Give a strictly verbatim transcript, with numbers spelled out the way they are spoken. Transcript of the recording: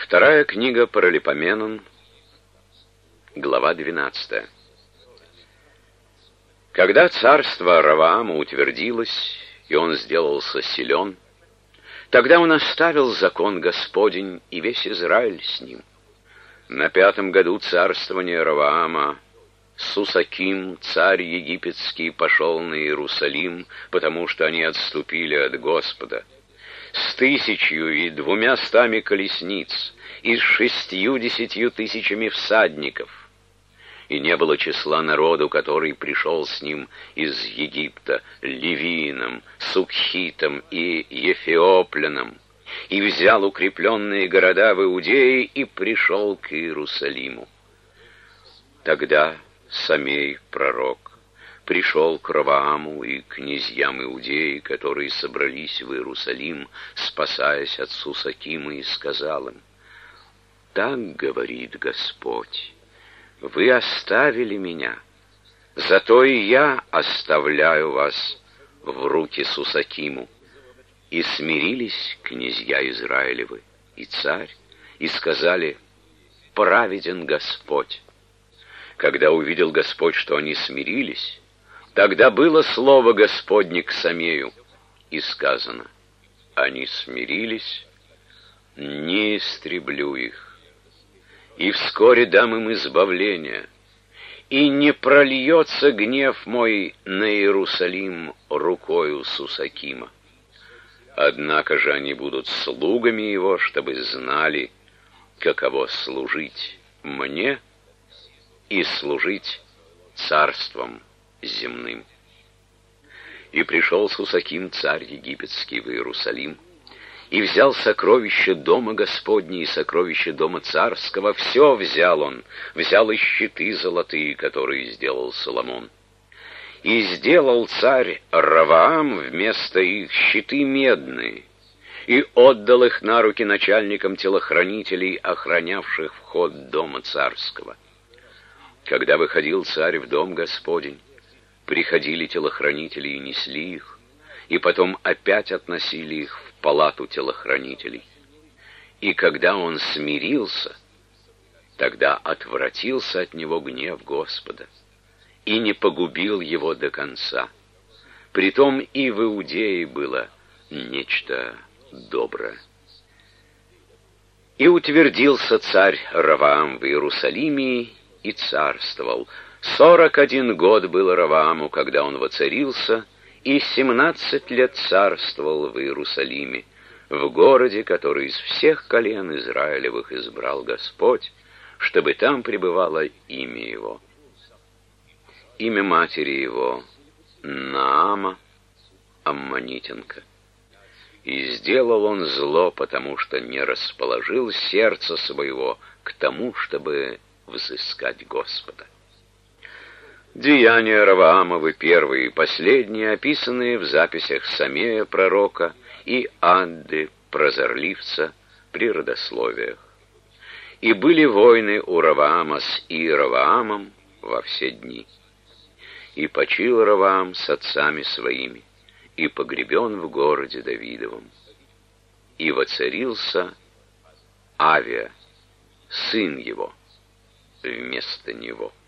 Вторая книга Паралипоменон, глава двенадцатая. Когда царство Ровоама утвердилось, и он сделался силен, тогда он оставил закон Господень, и весь Израиль с ним. На пятом году царствования Ровоама Сусаким, царь египетский, пошел на Иерусалим, потому что они отступили от Господа, с тысячью и двумя стами колесниц, и с шестью десятью тысячами всадников. И не было числа народу, который пришел с ним из Египта, Ливином, Сукхитом и Ефиопляном, и взял укрепленные города в Иудее и пришел к Иерусалиму. Тогда Самей, пророк, пришел к Ровоаму и князьям Иудеи, которые собрались в Иерусалим, спасаясь от Сусакима, и сказал им: «Так говорит Господь, вы оставили меня, зато и я оставляю вас в руки Сусакиму». И смирились князья Израилевы и царь, и сказали: «Праведен Господь». Когда увидел Господь, что они смирились, тогда было слово Господне к Самею, и сказано: «Они смирились, не истреблю их, и вскоре дам им избавление, и не прольется гнев мой на Иерусалим рукою Сусакима. Однако же они будут слугами его, чтобы знали, каково служить мне и служить царством земным». И пришел Сусаким, царь египетский, в Иерусалим, и взял сокровища дома Господня и сокровища дома царского. Все взял он, взял и щиты золотые, которые сделал Соломон. И сделал царь Ровоам вместо их щиты медные, и отдал их на руки начальникам телохранителей, охранявших вход дома царского. Когда выходил царь в дом Господень, приходили телохранители и несли их, и потом опять относили их в палату телохранителей. И когда он смирился, тогда отвратился от него гнев Господа, и не погубил его до конца. Притом и в Иудее было нечто доброе. И утвердился царь Ровоам в Иерусалиме, и царствовал. Сорок один год был Ровоаму, когда он воцарился, и семнадцать лет царствовал в Иерусалиме, в городе, который из всех колен Израилевых избрал Господь, чтобы там пребывало имя его. Имя матери его Наама, аммонитянка. И сделал он зло, потому что не расположил сердце своего к тому, чтобы взыскать Господа. Деяния Ровоамовы, первые и последние, описанные в записях Самея пророка и Адды, прозорливца, при родословиях. И были войны у Ровоама с Иеровоамом во все дни. И почил Ровоам с отцами своими, и погребен в городе Давидовом. И воцарился Авия, сын его, вместо него.